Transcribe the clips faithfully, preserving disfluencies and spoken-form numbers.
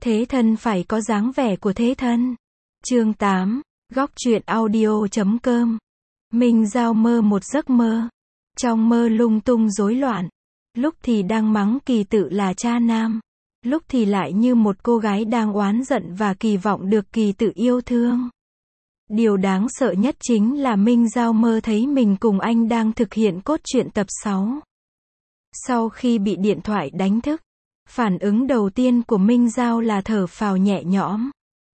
Thế thân phải có dáng vẻ của thế thân. Chương tám, góc truyện audio chấm com. Minh Giao mơ một giấc mơ. Trong mơ lung tung rối loạn. Lúc thì đang mắng Kỳ Tự là cha nam. Lúc thì lại như một cô gái đang oán giận và kỳ vọng được Kỳ Tự yêu thương. Điều đáng sợ nhất chính là Minh Giao mơ thấy mình cùng anh đang thực hiện cốt truyện tập sáu. Sau khi bị điện thoại đánh thức, phản ứng đầu tiên của Minh Giao là thở phào nhẹ nhõm.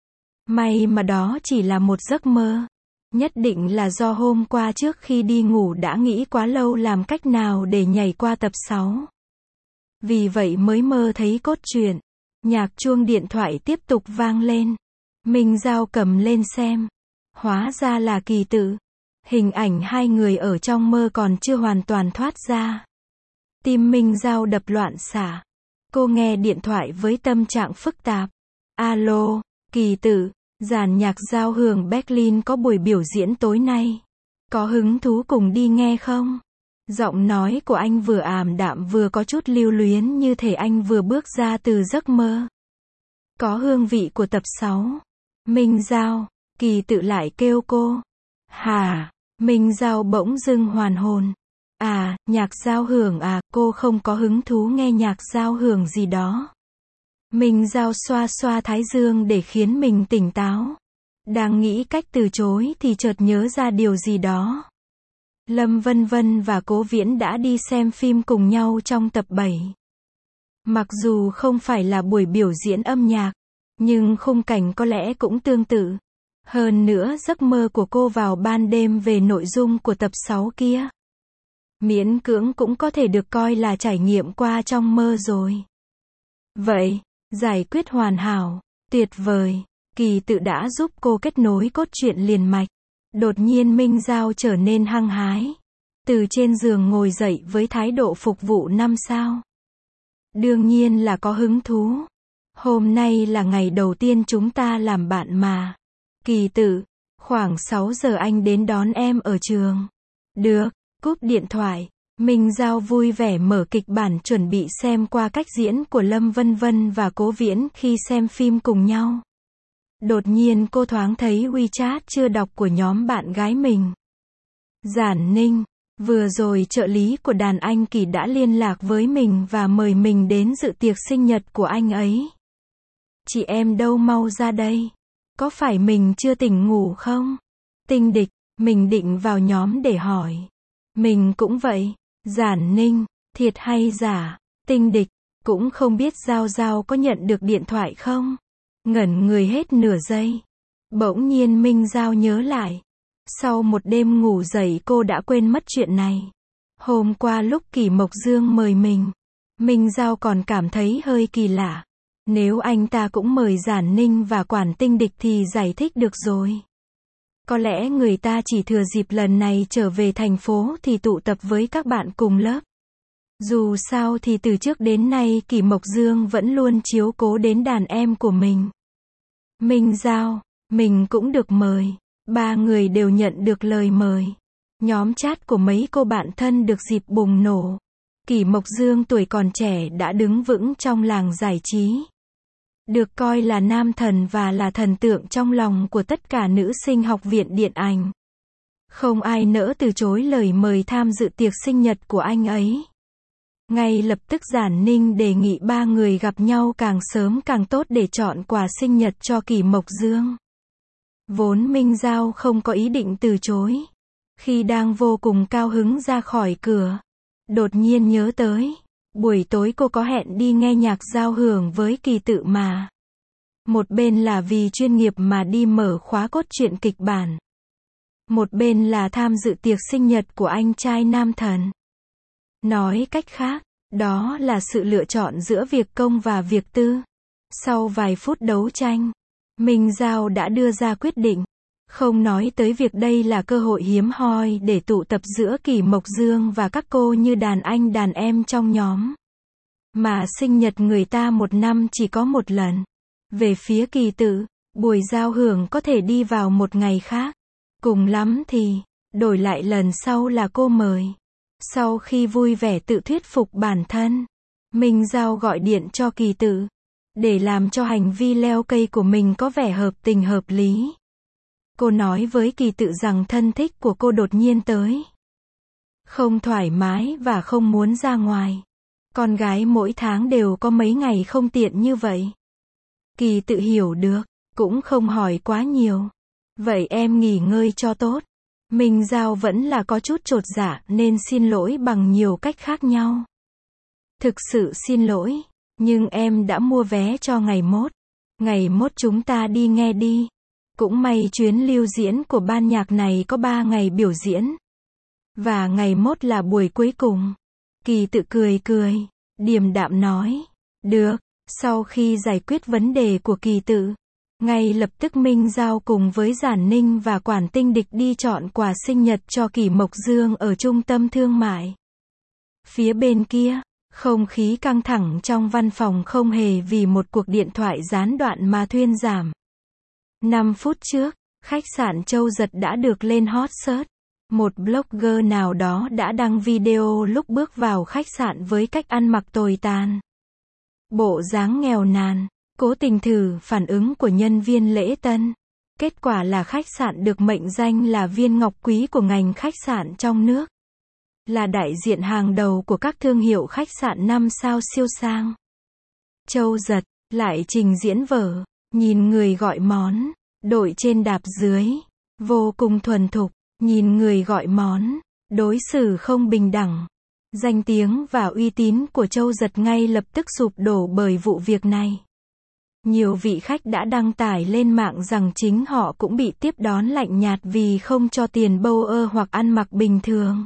May mà đó chỉ là một giấc mơ. Nhất định là do hôm qua trước khi đi ngủ đã nghĩ quá lâu làm cách nào để nhảy qua tập sáu. Vì vậy mới mơ thấy cốt truyện. Nhạc chuông điện thoại tiếp tục vang lên. Minh Giao cầm lên xem. Hóa ra là Kỳ Tự. Hình ảnh hai người ở trong mơ còn chưa hoàn toàn thoát ra. Tim Minh Giao đập loạn xạ. Cô nghe điện thoại với tâm trạng phức tạp. Alo, Kỳ Tự, dàn nhạc giao hưởng Berlin có buổi biểu diễn tối nay. Có hứng thú cùng đi nghe không? Giọng nói của anh vừa ảm đạm vừa có chút lưu luyến như thể anh vừa bước ra từ giấc mơ. Có hương vị của tập sáu. Minh Giao, Kỳ Tự lại kêu cô. Hả? Minh Giao bỗng dưng hoàn hồn. À, nhạc giao hưởng à, cô không có hứng thú nghe nhạc giao hưởng gì đó. Minh Giao xoa xoa thái dương để khiến mình tỉnh táo. Đang nghĩ cách từ chối thì chợt nhớ ra điều gì đó. Lâm Vân Vân và Cố Viễn đã đi xem phim cùng nhau trong tập bảy. Mặc dù không phải là buổi biểu diễn âm nhạc, nhưng khung cảnh có lẽ cũng tương tự. Hơn nữa giấc mơ của cô vào ban đêm về nội dung của tập sáu kia. Miễn cưỡng cũng có thể được coi là trải nghiệm qua trong mơ rồi. Vậy, giải quyết hoàn hảo, tuyệt vời, Kỳ Tự đã giúp cô kết nối cốt truyện liền mạch. Đột nhiên Minh Giao trở nên hăng hái. Từ trên giường ngồi dậy với thái độ phục vụ năm sao. Đương nhiên là có hứng thú. Hôm nay là ngày đầu tiên chúng ta làm bạn mà. Kỳ Tự, khoảng sáu giờ anh đến đón em ở trường. Được. Cúp điện thoại, Minh Giao vui vẻ mở kịch bản chuẩn bị xem qua cách diễn của Lâm Vân Vân và Cố Viễn khi xem phim cùng nhau. Đột nhiên cô thoáng thấy WeChat chưa đọc của nhóm bạn gái mình. Giản Ninh, vừa rồi trợ lý của đàn anh Kỳ đã liên lạc với mình và mời mình đến dự tiệc sinh nhật của anh ấy. Chị em đâu mau ra đây. Có phải mình chưa tỉnh ngủ không? Tinh Địch, mình định vào nhóm để hỏi. Mình cũng vậy. Giản Ninh, thiệt hay giả? Tinh Địch, cũng không biết Giao Giao có nhận được điện thoại không? Ngẩn người hết nửa giây. Bỗng nhiên Minh Giao nhớ lại. Sau một đêm ngủ dậy cô đã quên mất chuyện này. Hôm qua lúc Kỷ Mộc Dương mời mình, Minh Giao còn cảm thấy hơi kỳ lạ. Nếu anh ta cũng mời Giản Ninh và Quản Tinh Địch thì giải thích được rồi. Có lẽ người ta chỉ thừa dịp lần này trở về thành phố thì tụ tập với các bạn cùng lớp. Dù sao thì từ trước đến nay Kỷ Mộc Dương vẫn luôn chiếu cố đến đàn em của mình. Minh Giao, mình cũng được mời. Ba người đều nhận được lời mời. Nhóm chat của mấy cô bạn thân được dịp bùng nổ. Kỷ Mộc Dương tuổi còn trẻ đã đứng vững trong làng giải trí. Được coi là nam thần và là thần tượng trong lòng của tất cả nữ sinh học viện điện ảnh. Không ai nỡ từ chối lời mời tham dự tiệc sinh nhật của anh ấy. Ngay lập tức Giản Ninh đề nghị ba người gặp nhau càng sớm càng tốt để chọn quà sinh nhật cho Kỷ Mộc Dương. Vốn Minh Giao không có ý định từ chối. Khi đang vô cùng cao hứng ra khỏi cửa, đột nhiên nhớ tới. Buổi tối cô có hẹn đi nghe nhạc giao hưởng với Kỳ Tự mà. Một bên là vì chuyên nghiệp mà đi mở khóa cốt truyện kịch bản. Một bên là tham dự tiệc sinh nhật của anh trai nam thần. Nói cách khác, đó là sự lựa chọn giữa việc công và việc tư. Sau vài phút đấu tranh, Minh Giao đã đưa ra quyết định. Không nói tới việc đây là cơ hội hiếm hoi để tụ tập giữa Kỷ Mộc Dương và các cô như đàn anh đàn em trong nhóm. Mà sinh nhật người ta một năm chỉ có một lần. Về phía Kỳ Tự, buổi giao hưởng có thể đi vào một ngày khác. Cùng lắm thì, đổi lại lần sau là cô mời. Sau khi vui vẻ tự thuyết phục bản thân, Minh Giao gọi điện cho Kỳ Tự. để làm cho hành vi leo cây của mình có vẻ hợp tình hợp lý. Cô nói với Kỳ Tự rằng thân thích của cô đột nhiên tới. Không thoải mái và không muốn ra ngoài. Con gái mỗi tháng đều có mấy ngày không tiện như vậy. Kỳ Tự hiểu được, cũng không hỏi quá nhiều. Vậy em nghỉ ngơi cho tốt. Minh Giao vẫn là có chút chột dạ nên xin lỗi bằng nhiều cách khác nhau. Thực sự xin lỗi, nhưng em đã mua vé cho ngày mốt. Ngày mốt chúng ta đi nghe đi. Cũng may chuyến lưu diễn của ban nhạc này có ba ngày biểu diễn. Và ngày mốt là buổi cuối cùng. Kỳ Tự cười cười, điềm đạm nói. Được, sau khi giải quyết vấn đề của Kỳ Tự, ngay lập tức Minh Giao cùng với Giản Ninh và Quản Tinh Địch đi chọn quà sinh nhật cho Kỷ Mộc Dương ở trung tâm thương mại. Phía bên kia, không khí căng thẳng trong văn phòng không hề vì một cuộc điện thoại gián đoạn mà thuyên giảm. năm phút trước, khách sạn Châu Giật đã được lên hot search. Một blogger nào đó đã đăng video lúc bước vào khách sạn với cách ăn mặc tồi tàn. Bộ dáng nghèo nàn, cố tình thử phản ứng của nhân viên lễ tân. Kết quả là khách sạn được mệnh danh là viên ngọc quý của ngành khách sạn trong nước. Là đại diện hàng đầu của các thương hiệu khách sạn năm sao siêu sang. Châu Giật lại trình diễn vở, nhìn người gọi món, đội trên đạp dưới, vô cùng thuần thục, nhìn người gọi món, đối xử không bình đẳng. Danh tiếng và uy tín của Châu Giật ngay lập tức sụp đổ bởi vụ việc này. Nhiều vị khách đã đăng tải lên mạng rằng chính họ cũng bị tiếp đón lạnh nhạt vì không cho tiền bâu ơ hoặc ăn mặc bình thường.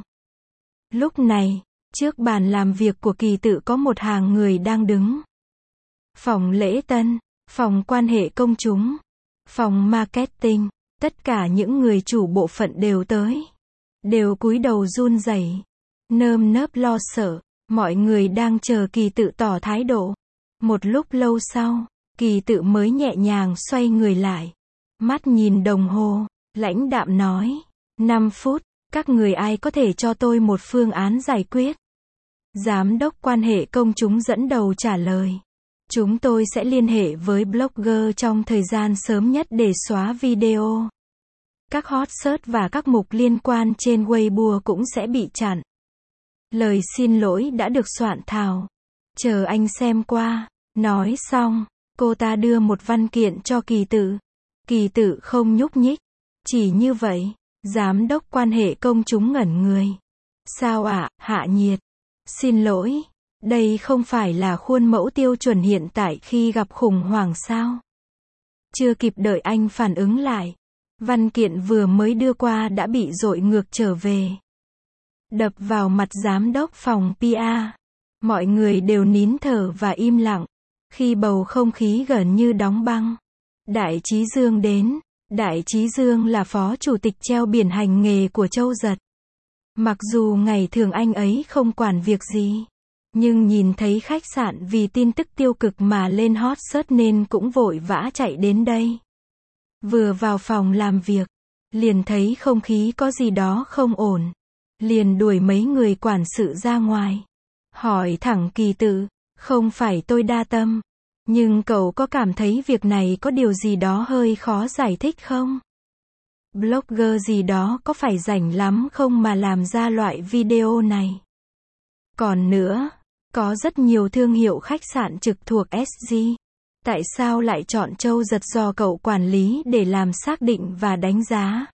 Lúc này, trước bàn làm việc của Kỳ Tự có một hàng người đang đứng. Phòng lễ tân, phòng quan hệ công chúng, phòng marketing, tất cả những người chủ bộ phận đều tới. Đều cúi đầu run rẩy, nơm nớp lo sợ, mọi người đang chờ Kỳ Tự tỏ thái độ. Một lúc lâu sau, Kỳ Tự mới nhẹ nhàng xoay người lại. Mắt nhìn đồng hồ, lãnh đạm nói. năm phút, các người ai có thể cho tôi một phương án giải quyết? Giám đốc quan hệ công chúng dẫn đầu trả lời. Chúng tôi sẽ liên hệ với blogger trong thời gian sớm nhất để xóa video. Các hot search và các mục liên quan trên Weibo cũng sẽ bị chặn. Lời xin lỗi đã được soạn thảo. Chờ anh xem qua. Nói xong, cô ta đưa một văn kiện cho Kỳ Tự. Kỳ Tự không nhúc nhích. Chỉ như vậy, giám đốc quan hệ công chúng ngẩn người. Sao ạ, Hạ Nhiệt? Xin lỗi, đây không phải là khuôn mẫu tiêu chuẩn hiện tại khi gặp khủng hoảng sao? Chưa kịp đợi anh phản ứng lại. Văn kiện vừa mới đưa qua đã bị dội ngược trở về. Đập vào mặt giám đốc phòng pê e. Mọi người đều nín thở và im lặng. Khi bầu không khí gần như đóng băng. Đại Chí Dương đến. Đại Chí Dương là phó chủ tịch treo biển hành nghề của Châu Giật. Mặc dù ngày thường anh ấy không quản việc gì. Nhưng nhìn thấy khách sạn vì tin tức tiêu cực mà lên hot search nên cũng vội vã chạy đến đây. Vừa vào phòng làm việc, liền thấy không khí có gì đó không ổn. Liền đuổi mấy người quản sự ra ngoài. Hỏi thẳng Kỳ Tự, không phải tôi đa tâm. Nhưng cậu có cảm thấy việc này có điều gì đó hơi khó giải thích không? Blogger gì đó có phải rảnh lắm không mà làm ra loại video này? Còn nữa, có rất nhiều thương hiệu khách sạn trực thuộc ét giê. Tại sao lại chọn Châu Giật do cậu quản lý để làm xác định và đánh giá?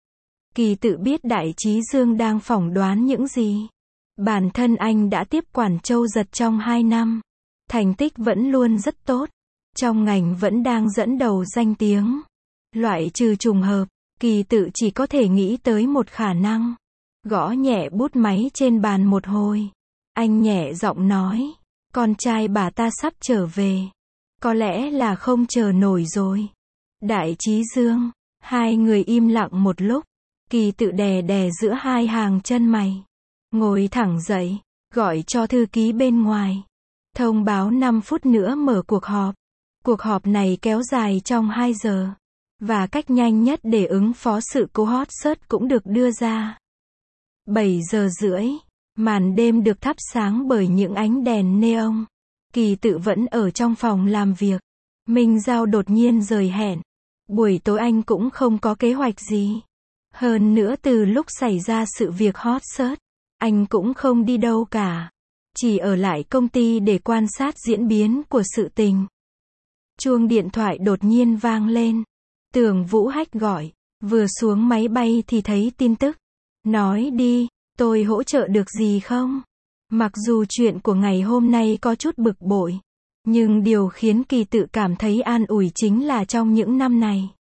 Kỳ Tự biết Đại Chí Dương đang phỏng đoán những gì. Bản thân anh đã tiếp quản Châu Giật trong hai năm. Thành tích vẫn luôn rất tốt. Trong ngành vẫn đang dẫn đầu danh tiếng. Loại trừ trùng hợp, Kỳ Tự chỉ có thể nghĩ tới một khả năng. Gõ nhẹ bút máy trên bàn một hồi. Anh nhẹ giọng nói. Con trai bà ta sắp trở về. Có lẽ là không chờ nổi rồi. Đại Chí Dương. Hai người im lặng một lúc. Kỳ Tự đè đè giữa hai hàng chân mày. Ngồi thẳng dậy. Gọi cho thư ký bên ngoài. Thông báo năm phút nữa mở cuộc họp. Cuộc họp này kéo dài trong hai giờ. Và cách nhanh nhất để ứng phó sự cố hot search cũng được đưa ra. bảy giờ rưỡi. Màn đêm được thắp sáng bởi những ánh đèn neon. Kỳ Tự vẫn ở trong phòng làm việc. Minh Giao đột nhiên rời hẹn. Buổi tối anh cũng không có kế hoạch gì. Hơn nữa từ lúc xảy ra sự việc hot search, anh cũng không đi đâu cả. Chỉ ở lại công ty để quan sát diễn biến của sự tình. Chuông điện thoại đột nhiên vang lên. Tưởng Vũ Hách gọi. Vừa xuống máy bay thì thấy tin tức. Nói đi, tôi hỗ trợ được gì không? Mặc dù chuyện của ngày hôm nay có chút bực bội, nhưng điều khiến Kỳ Tự cảm thấy an ủi chính là trong những năm này,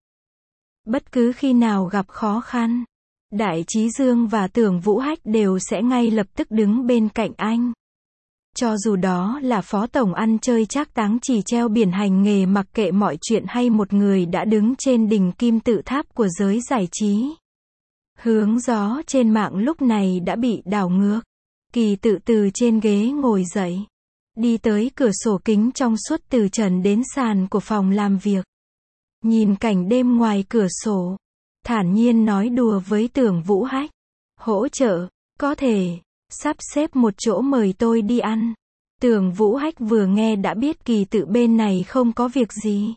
bất cứ khi nào gặp khó khăn, Đại Chí Dương và Tưởng Vũ Hách đều sẽ ngay lập tức đứng bên cạnh anh. Cho dù đó là phó tổng ăn chơi trác táng chỉ treo biển hành nghề mặc kệ mọi chuyện hay một người đã đứng trên đỉnh kim tự tháp của giới giải trí. Hướng gió trên mạng lúc này đã bị đảo ngược. Kỳ Tự từ trên ghế ngồi dậy, đi tới cửa sổ kính trong suốt từ trần đến sàn của phòng làm việc. Nhìn cảnh đêm ngoài cửa sổ, thản nhiên nói đùa với Tưởng Vũ Hách. Hỗ trợ, có thể, sắp xếp một chỗ mời tôi đi ăn. Tưởng Vũ Hách vừa nghe đã biết Kỳ Tự bên này không có việc gì.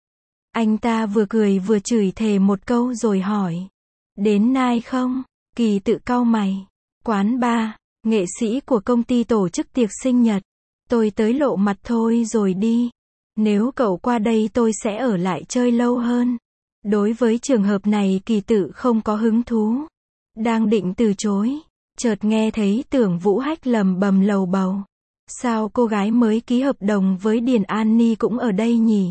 Anh ta vừa cười vừa chửi thề một câu rồi hỏi. Đến nay không? Kỳ Tự cau mày. Quán bar, nghệ sĩ của công ty tổ chức tiệc sinh nhật. Tôi tới lộ mặt thôi rồi đi. Nếu cậu qua đây tôi sẽ ở lại chơi lâu hơn. Đối với trường hợp này Kỳ Tự không có hứng thú. Đang định từ chối, chợt nghe thấy Tưởng Vũ Hách lầm bầm lầu bầu. Sao cô gái mới ký hợp đồng với Điền An Ni cũng ở đây nhỉ?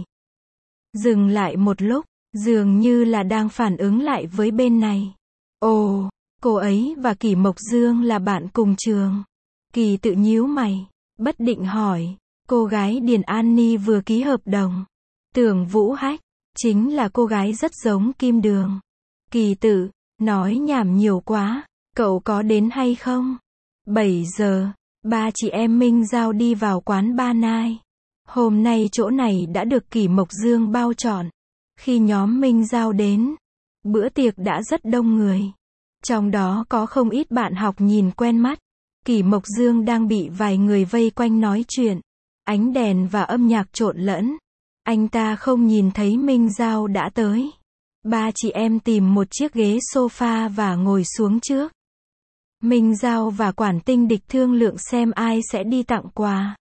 Dừng lại một lúc, dường như là đang phản ứng lại với bên này. Ồ, cô ấy và Kỷ Mộc Dương là bạn cùng trường. Kỳ Tự nhíu mày, bất định hỏi. Cô gái Điền An Ni vừa ký hợp đồng. Tưởng Vũ Hách, chính là cô gái rất giống Kim Đường. Kỳ Tự, nói nhảm nhiều quá, cậu có đến hay không? bảy giờ, ba chị em Minh Giao đi vào quán Ba Nai. Hôm nay chỗ này đã được Kỷ Mộc Dương bao trọn. Khi nhóm Minh Giao đến, bữa tiệc đã rất đông người. Trong đó có không ít bạn học nhìn quen mắt. Kỷ Mộc Dương đang bị vài người vây quanh nói chuyện. Ánh đèn và âm nhạc trộn lẫn. Anh ta không nhìn thấy Minh Giao đã tới. Ba chị em tìm một chiếc ghế sofa và ngồi xuống trước. Minh Giao và Quản Tinh Địch thương lượng xem ai sẽ đi tặng quà.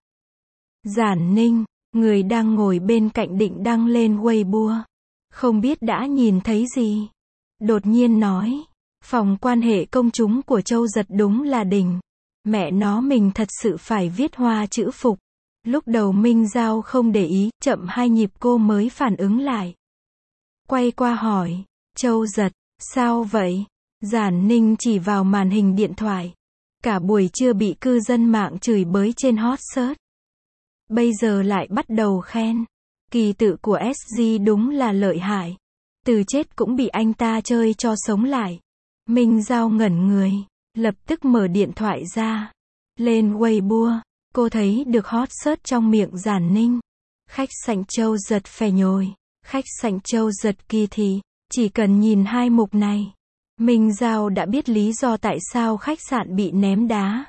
Giản Ninh, người đang ngồi bên cạnh định đăng lên Weibo. Không biết đã nhìn thấy gì. Đột nhiên nói, phòng quan hệ công chúng của Châu Giật đúng là đỉnh. Mẹ nó mình thật sự phải viết hoa chữ phục. Lúc đầu Minh Giao không để ý, chậm hai nhịp cô mới phản ứng lại. Quay qua hỏi, Châu Giật, sao vậy? Giản Ninh chỉ vào màn hình điện thoại. Cả buổi trưa bị cư dân mạng chửi bới trên hot search. Bây giờ lại bắt đầu khen. Kỳ Tự của ét giê đúng là lợi hại. Từ chết cũng bị anh ta chơi cho sống lại. Minh Giao ngẩn người, lập tức mở điện thoại ra. Lên Weibo, cô thấy được hot search trong miệng Giản Ninh. Khách sạn Châu Giật phè nhồi. Khách sạn Châu Giật Kỳ Thị. Chỉ cần nhìn hai mục này, Minh Giao đã biết lý do tại sao khách sạn bị ném đá.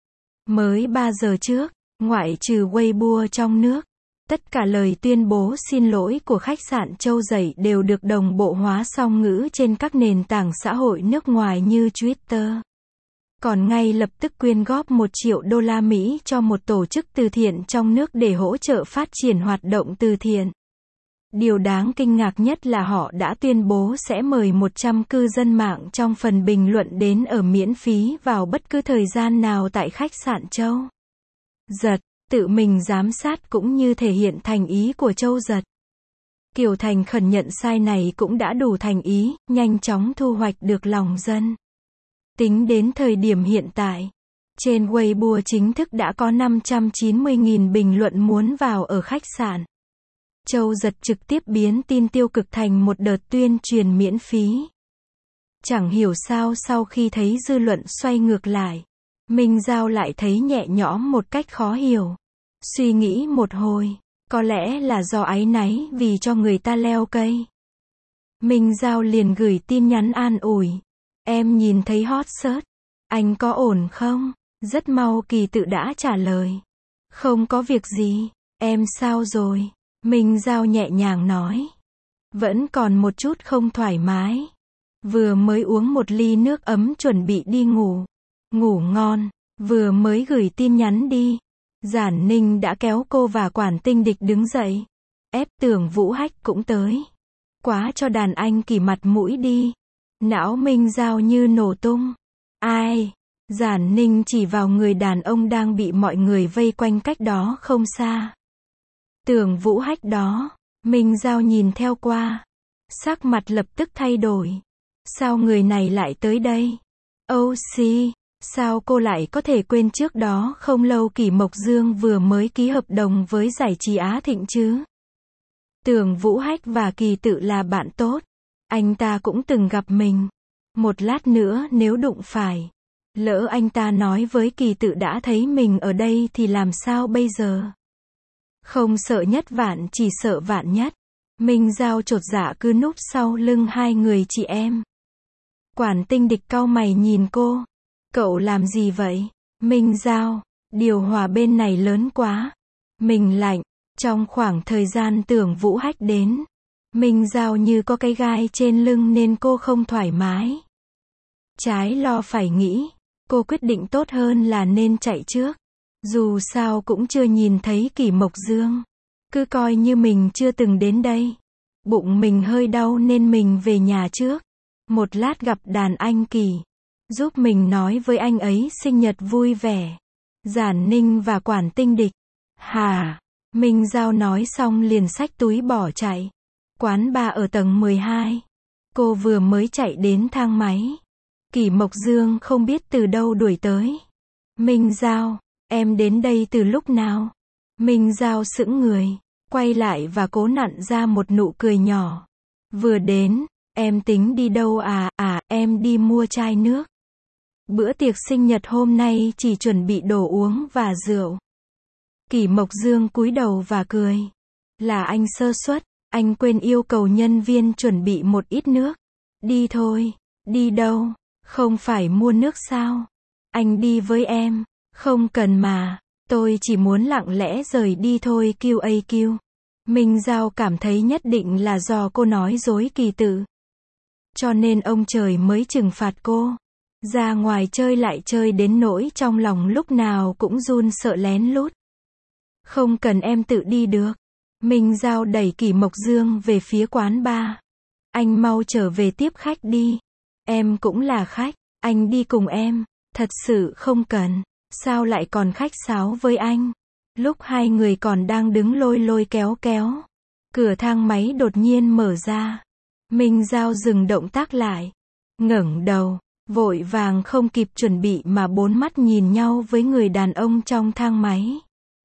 Mới ba giờ trước, ngoại trừ Weibo trong nước, tất cả lời tuyên bố xin lỗi của khách sạn Châu Giật đều được đồng bộ hóa song ngữ trên các nền tảng xã hội nước ngoài như Twitter. Còn ngay lập tức quyên góp một triệu đô la Mỹ cho một tổ chức từ thiện trong nước để hỗ trợ phát triển hoạt động từ thiện. Điều đáng kinh ngạc nhất là họ đã tuyên bố sẽ mời một trăm cư dân mạng trong phần bình luận đến ở miễn phí vào bất cứ thời gian nào tại khách sạn Châu Giật, tự mình giám sát cũng như thể hiện thành ý của Châu Giật. Kiểu thành khẩn nhận sai này cũng đã đủ thành ý, nhanh chóng thu hoạch được lòng dân. Tính đến thời điểm hiện tại, trên Weibo chính thức đã có năm trăm chín mươi nghìn bình luận muốn vào ở khách sạn. Châu Giật trực tiếp biến tin tiêu cực thành một đợt tuyên truyền miễn phí. Chẳng hiểu sao sau khi thấy dư luận xoay ngược lại, Minh Giao lại thấy nhẹ nhõm một cách khó hiểu. Suy nghĩ một hồi, có lẽ là do áy náy vì cho người ta leo cây. Minh Giao liền gửi tin nhắn an ủi. Em nhìn thấy hot search, anh có ổn không? Rất mau Kỳ Tự đã trả lời. Không có việc gì, em sao rồi? Minh Giao nhẹ nhàng nói. Vẫn còn một chút không thoải mái. Vừa mới uống một ly nước ấm chuẩn bị đi ngủ. Ngủ ngon, vừa mới gửi tin nhắn đi. Giản Ninh đã kéo cô và Quản Tinh Địch đứng dậy. Ép Tưởng Vũ Hách cũng tới. Quá cho đàn anh Kỳ mặt mũi đi. Não Minh Giao như nổ tung. Ai? Giản Ninh chỉ vào người đàn ông đang bị mọi người vây quanh cách đó không xa. Tưởng Vũ Hách đó. Minh Giao nhìn theo qua. Sắc mặt lập tức thay đổi. Sao người này lại tới đây? Âu xi, sao cô lại có thể quên trước đó không lâu Kỷ Mộc Dương vừa mới ký hợp đồng với giải trí Á Thịnh chứ? Tưởng Vũ Hách và Kỳ Tự là bạn tốt. Anh ta cũng từng gặp mình. Một lát nữa nếu đụng phải. Lỡ anh ta nói với Kỳ Tự đã thấy mình ở đây thì làm sao bây giờ? Không sợ nhất vạn chỉ sợ vạn nhất. Minh Giao chột dạ cứ núp sau lưng hai người chị em. Quản Tinh Địch cau mày nhìn cô. Cậu làm gì vậy? Minh Giao, điều hòa bên này lớn quá. Mình lạnh. Trong khoảng thời gian Tưởng Vũ Hách đến, Minh Giao như có cái gai trên lưng nên cô không thoải mái. Trái lo phải nghĩ, cô quyết định tốt hơn là nên chạy trước. Dù sao cũng chưa nhìn thấy Kỷ Mộc Dương. Cứ coi như mình chưa từng đến đây. Bụng mình hơi đau nên mình về nhà trước. Một lát gặp đàn anh Kỳ. Giúp mình nói với anh ấy sinh nhật vui vẻ. Giản Ninh và Quản Tinh Địch. Hà. Minh Giao nói xong liền xách túi bỏ chạy. Quán bar ở tầng mười hai. Cô vừa mới chạy đến thang máy. Kỷ Mộc Dương không biết từ đâu đuổi tới. Minh Giao, em đến đây từ lúc nào? Minh Giao sững người, quay lại và cố nặn ra một nụ cười nhỏ. Vừa đến, em tính đi đâu à? À, em đi mua chai nước. Bữa tiệc sinh nhật hôm nay chỉ chuẩn bị đồ uống và rượu. Kỷ Mộc Dương cúi đầu và cười. Là anh sơ suất, anh quên yêu cầu nhân viên chuẩn bị một ít nước. Đi thôi. Đi đâu? Không phải mua nước sao? Anh đi với em. Không cần mà, tôi chỉ muốn lặng lẽ rời đi thôi quy a quy. Minh Giao cảm thấy nhất định là do cô nói dối Kỳ Tự. Cho nên ông trời mới trừng phạt cô. Ra ngoài chơi lại chơi đến nỗi trong lòng lúc nào cũng run sợ lén lút. Không cần em tự đi được. Minh Giao đẩy Kỷ Mộc Dương về phía quán bar. Anh mau trở về tiếp khách đi. Em cũng là khách, anh đi cùng em. Thật sự không cần. Sao lại còn khách sáo với anh? Lúc hai người còn đang đứng lôi lôi kéo kéo. Cửa thang máy đột nhiên mở ra. Minh Giao dừng động tác lại. Ngẩng đầu. Vội vàng không kịp chuẩn bị mà bốn mắt nhìn nhau với người đàn ông trong thang máy.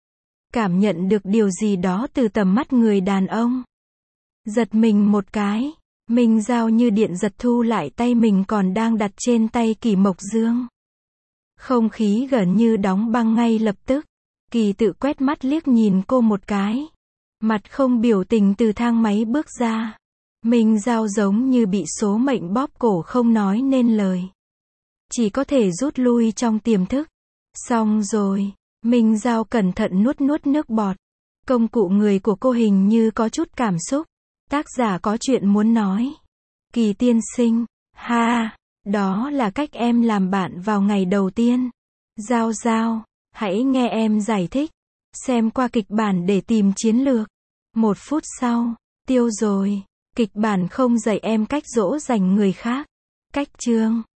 Cảm nhận được điều gì đó từ tầm mắt người đàn ông. Giật mình một cái. Minh Giao như điện giật thu lại tay mình còn đang đặt trên tay Kỷ Mộc Dương. Không khí gần như đóng băng ngay lập tức. Kỳ Tự quét mắt liếc nhìn cô một cái. Mặt không biểu tình từ thang máy bước ra. Minh Giao giống như bị số mệnh bóp cổ không nói nên lời. Chỉ có thể rút lui trong tiềm thức. Xong rồi. Minh Giao cẩn thận nuốt nuốt nước bọt. Công cụ người của cô hình như có chút cảm xúc. Tác giả có chuyện muốn nói. Kỳ tiên sinh. Ha, đó là cách em làm bạn vào ngày đầu tiên. Giao Giao, hãy nghe em giải thích. Xem qua kịch bản để tìm chiến lược. Một phút sau, tiêu rồi. Kịch bản không dạy em cách dỗ dành người khác. Cách chương.